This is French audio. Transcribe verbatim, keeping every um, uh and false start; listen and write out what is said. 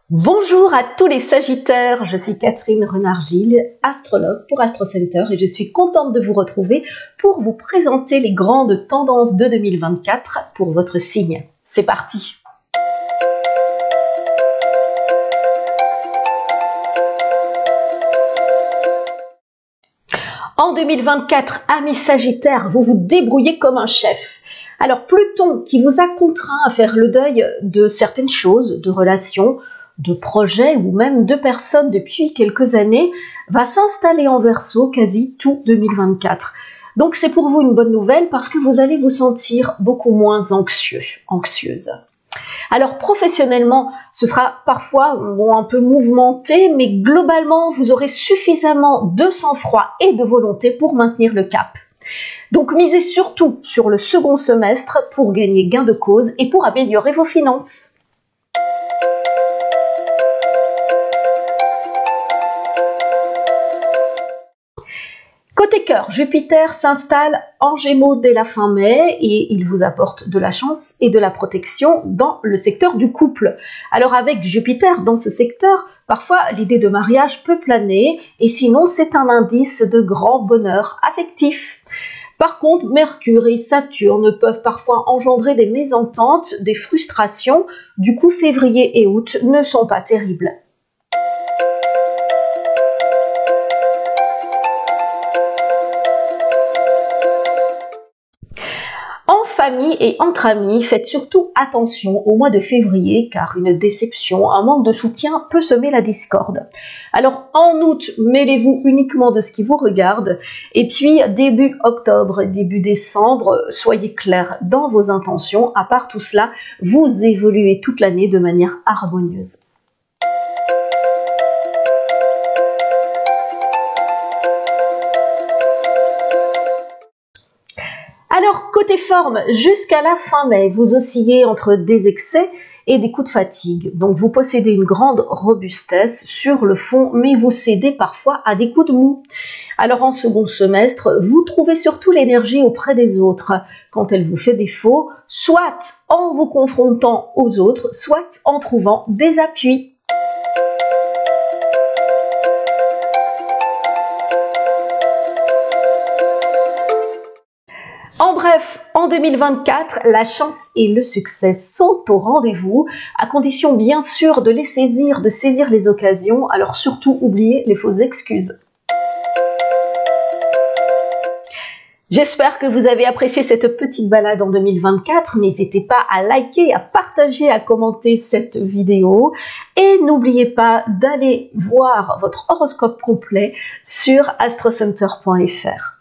Bonjour à tous les Sagittaires, je suis Catherine Renard-Gilles, astrologue pour Astro Center et je suis contente de vous retrouver pour vous présenter les grandes tendances de deux mille vingt-quatre pour votre signe. C'est parti! En deux mille vingt-quatre, amis Sagittaires, vous vous débrouillez comme un chef. Alors Pluton, qui vous a contraint à faire le deuil de certaines choses, de relations, de projets ou même de personnes depuis quelques années, va s'installer en Verseau quasi tout deux mille vingt-quatre. Donc c'est pour vous une bonne nouvelle parce que vous allez vous sentir beaucoup moins anxieux, anxieuse. Alors professionnellement, ce sera parfois bon, un peu mouvementé, mais globalement, vous aurez suffisamment de sang-froid et de volonté pour maintenir le cap. Donc misez surtout sur le second semestre pour gagner gain de cause et pour améliorer vos finances. Côté cœur, Jupiter s'installe en Gémeaux dès la fin mai et il vous apporte de la chance et de la protection dans le secteur du couple. Alors avec Jupiter dans ce secteur, parfois l'idée de mariage peut planer et sinon c'est un indice de grand bonheur affectif. Par contre, Mercure et Saturne peuvent parfois engendrer des mésententes, des frustrations. Du coup, février et août ne sont pas terribles. En famille et entre amis, faites surtout attention au mois de février car une déception, un manque de soutien peut semer la discorde. Alors en août, mêlez-vous uniquement de ce qui vous regarde et puis début octobre, début décembre, soyez clairs dans vos intentions. À part tout cela, vous évoluez toute l'année de manière harmonieuse. Alors, côté forme, jusqu'à la fin mai, vous oscillez entre des excès et des coups de fatigue. Donc, vous possédez une grande robustesse sur le fond, mais vous cédez parfois à des coups de mou. Alors, en second semestre, vous trouvez surtout l'énergie auprès des autres quand elle vous fait défaut, soit en vous confrontant aux autres, soit en trouvant des appuis. En bref, en deux mille vingt-quatre, la chance et le succès sont au rendez-vous, à condition bien sûr de les saisir, de saisir les occasions, alors surtout oubliez les fausses excuses. J'espère que vous avez apprécié cette petite balade en deux mille vingt-quatre, n'hésitez pas à liker, à partager, à commenter cette vidéo et n'oubliez pas d'aller voir votre horoscope complet sur astro center point F R.